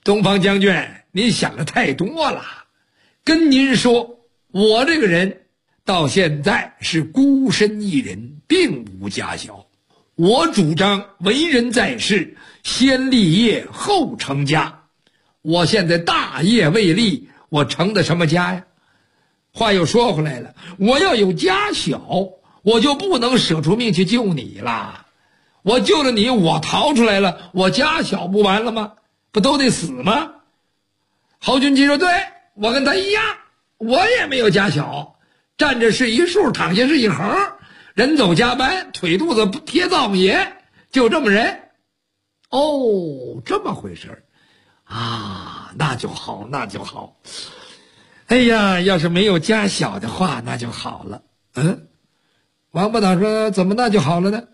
东方将军，您想的太多了。跟您说，我这个人到现在是孤身一人，并无家小。我主张为人在世，先立业后成家。我现在大业未立，我成的什么家呀？话又说回来了，我要有家小，我就不能舍出命去救你了。我救了你，我逃出来了，我家小不完了吗？不都得死吗？侯君集说，对，我跟他一样，我也没有家小，站着是一竖，躺下是一横，人走家搬，腿肚子贴灶王爷，就这么人。哦，这么回事啊，那就好，那就好。哎呀，要是没有家小的话，那就好了。王八党说，怎么那就好了呢？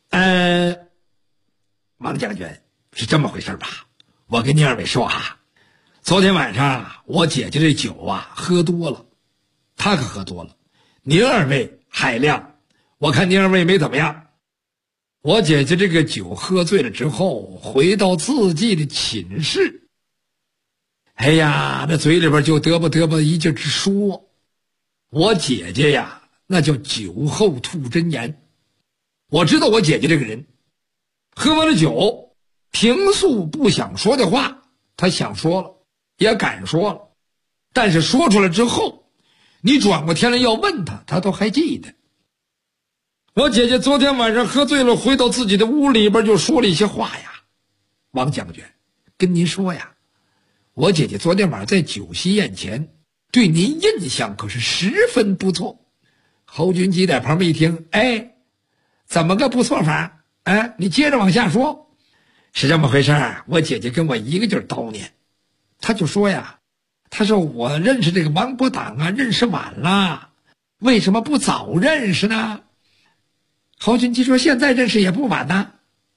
王将军，是这么回事吧？我跟您二位说啊，昨天晚上我姐姐这酒啊喝多了，她可喝多了。您二位海量，我看您二位没怎么样。我姐姐这个酒喝醉了之后，回到自己的寝室，哎呀，那嘴里边就嘚啵一劲直说。我姐姐呀，那叫酒后吐真言。我知道我姐姐这个人，喝完了酒，平素不想说的话，她想说了，也敢说了，但是说出来之后，你转过天来要问她，她都还记得。我姐姐昨天晚上喝醉了，回到自己的屋里边就说了一些话呀。王将军，跟您说呀，我姐姐昨天晚上在酒席宴前对您印象可是十分不错。侯君集在旁边一听，怎么个不错法？你接着往下说。是这么回事儿，我姐姐跟我一个劲儿叨念，她就说呀，她说我认识这个王伯党啊，认识晚了，为什么不早认识呢？侯君集说，现在认识也不晚呐。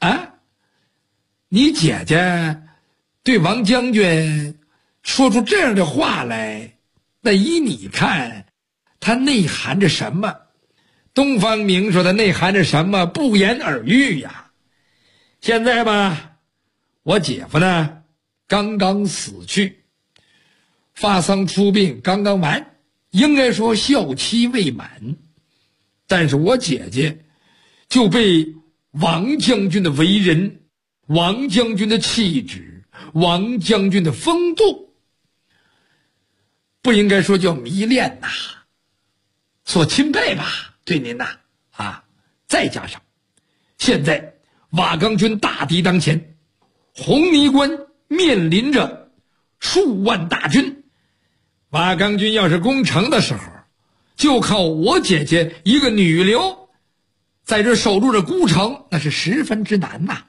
你姐姐对王将军说出这样的话来，那依你看，它内含着什么？东方明说的内含着什么？不言而喻呀。现在吧，我姐夫呢刚刚死去，发丧出殡刚刚完，应该说孝期未满，但是我姐姐就被王将军的为人，王将军的气质，王将军的风度，不应该说叫迷恋呐，所钦佩吧，对您呐再加上现在瓦岗军大敌当前，红泥关面临着数万大军，瓦岗军要是攻城的时候，就靠我姐姐一个女流在这守住着孤城，那是十分之难呐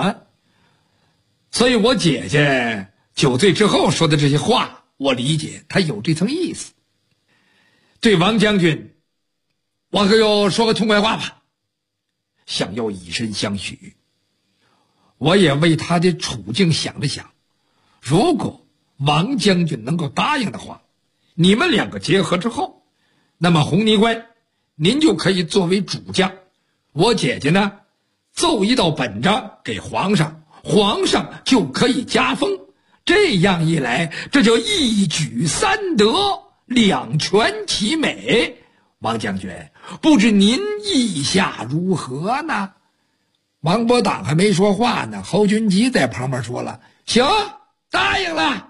所以我姐姐酒醉之后说的这些话，我理解她有这层意思。对王将军，我可要说个痛快话吧，想要以身相许。我也为他的处境想了想，如果王将军能够答应的话，你们两个结合之后，那么红泥关您就可以作为主将，我姐姐呢奏一道本章给皇上，皇上就可以加封。这样一来，这就一举三得，两全其美。王将军，不知您意下如何呢？王伯党还没说话呢，侯君集在旁边说了，行，答应了。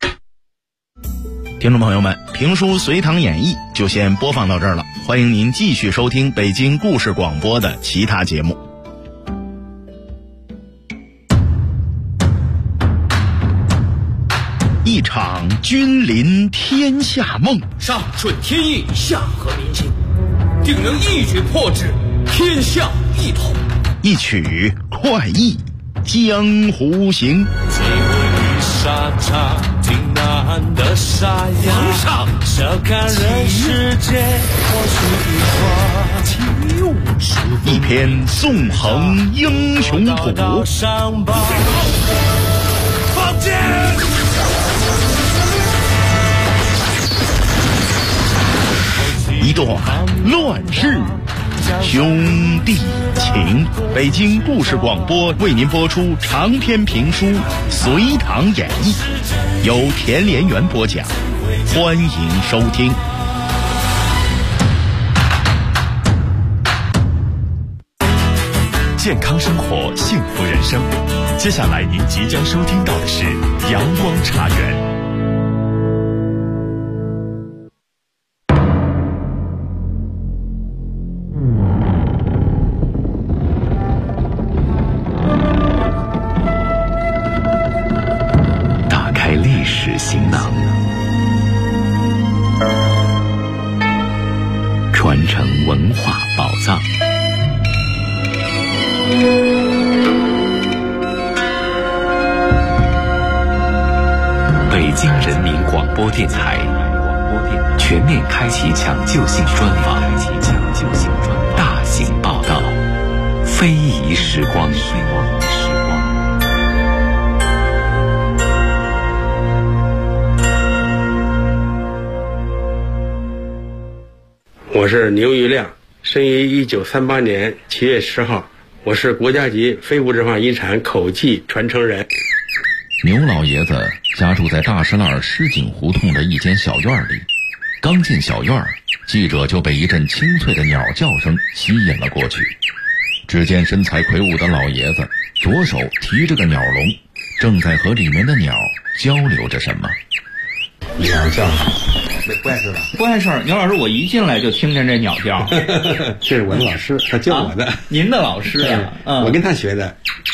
听众朋友们，评书《隋唐演义》就先播放到这儿了，欢迎您继续收听北京故事广播的其他节目。一场君临天下梦， 上顺天意，下合民心，定能一举破之，天下一统。 一曲快意江湖行。 给我一沙茶，挺难的沙哑。 皇上， 笑看人世间，或许一花。 一篇纵横英雄谱。 上报放箭！ 一段乱世兄弟情。北京故事广播为您播出长篇评书《隋唐演义》，由田连元播讲，欢迎收听。 健康生活，幸福人生。接下来您即将收听到的是阳光茶园。打开历史行囊，传承文化宝藏。北京人民广播电台全面开启抢救性专访，大型报道，非遗时光。 我是牛玉亮，生于1938年7月10号，我是国家级非物质文化遗产口技传承人。 牛老爷子家住在大石栏石井胡同的一间小院里，刚进小院，记者就被一阵清脆的鸟叫声吸引了过去。只见身材魁梧的老爷子左手提着个鸟笼，正在和里面的鸟交流着什么。 鸟叫，不碍事吧？ 不碍事儿。牛老师，我一进来就听见这鸟叫。 这是我的老师，他教我的。 您的老师啊？ 我跟他学的。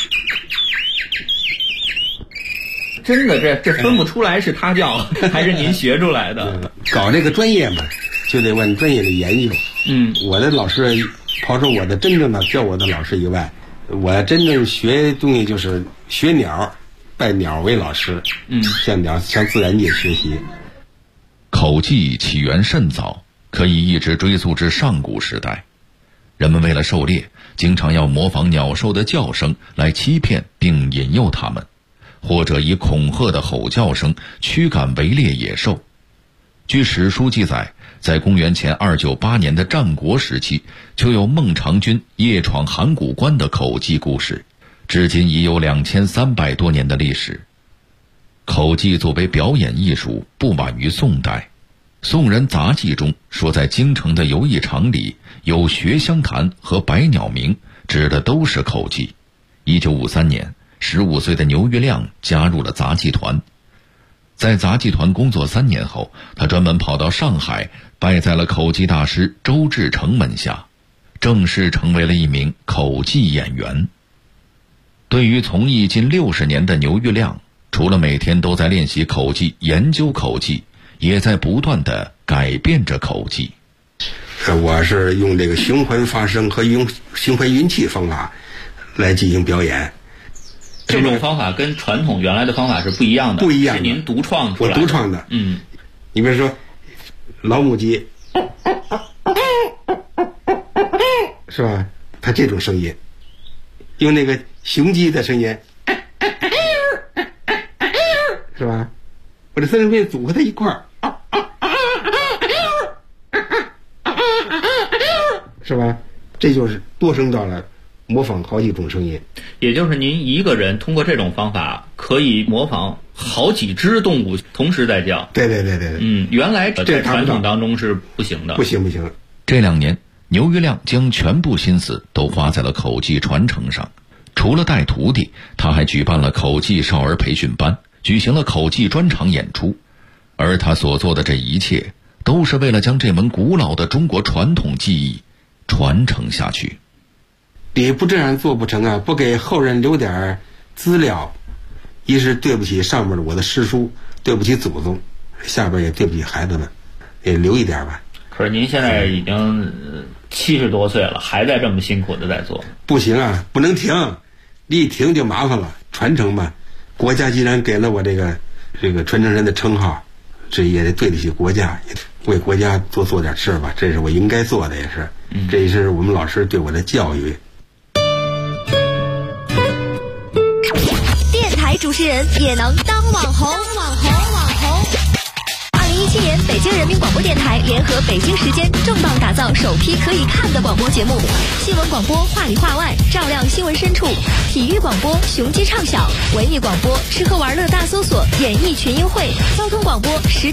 真的，这分不出来是他叫还是您学出来的。 搞这个专业嘛，就得往专业的研究。我的老师，刨出我的真正的教我的老师以外，我真正学东西就是学鸟，拜鸟为老师。向鸟向自然界学习。 口技起源甚早，可以一直追溯至上古时代。人们为了狩猎，经常要模仿鸟兽的叫声来欺骗并引诱它们，或者以恐吓的吼叫声驱赶围猎野兽。据史书记载，在公元前298年的战国时期，就有孟尝君夜闯函谷关的口技故事，至今已有2300多年的历史。口技作为表演艺术，不晚于宋代。宋人杂记中说，在京城的游艺场里有学香坛和百鸟鸣，指的都是口技。1953年15岁的牛玉亮加入了杂技团。在杂技团工作3年后，他专门跑到上海，拜在了口技大师周志成门下，正式成为了一名口技演员。对于从艺近60年的牛玉亮，除了每天都在练习口技、研究口技，也在不断地改变着口技。 我是用这个循环发声和用循环运气方法来进行表演。 这种方法跟传统原来的方法是不一样的， 不一样的， 是您独创出来的。 我独创的。你比如说老母鸡，是吧？它这种声音，用那个雄鸡的声音，是吧？我这三声音组合在一块儿，是吧？这就是多声道了，模仿好几种声音。 也就是您一个人通过这种方法可以模仿好几只动物同时在叫。 对。 原来在传统当中是不行的。 不行。 这2年，牛玉亮将全部心思都花在了口技传承上。除了带徒弟，他还举办了口技少儿培训班，举行了口技专场演出。而他所做的这一切，都是为了将这门古老的中国传统技艺传承下去。 你不这样做不成啊！不给后人留点资料，一是对不起上面的我的师叔，对不起祖宗，下边也对不起孩子们，也留一点吧。 可是您现在已经70多岁了，还在这么辛苦的在做。 不行啊，不能停，一停就麻烦了。传承嘛，国家既然给了我这个传承人的称号，这也得对得起国家，为国家做点事吧，这是我应该做的，也是，这也是我们老师对我的教育。 电台主持人也能当网红。2015 2017年，北京人民广播电台联合北京时间重磅打造首批可以看的广播节目：新闻广播话里话外，照亮新闻深处；体育广播雄鸡畅晓；文艺广播吃喝玩乐大搜索，演艺群英会；交通广播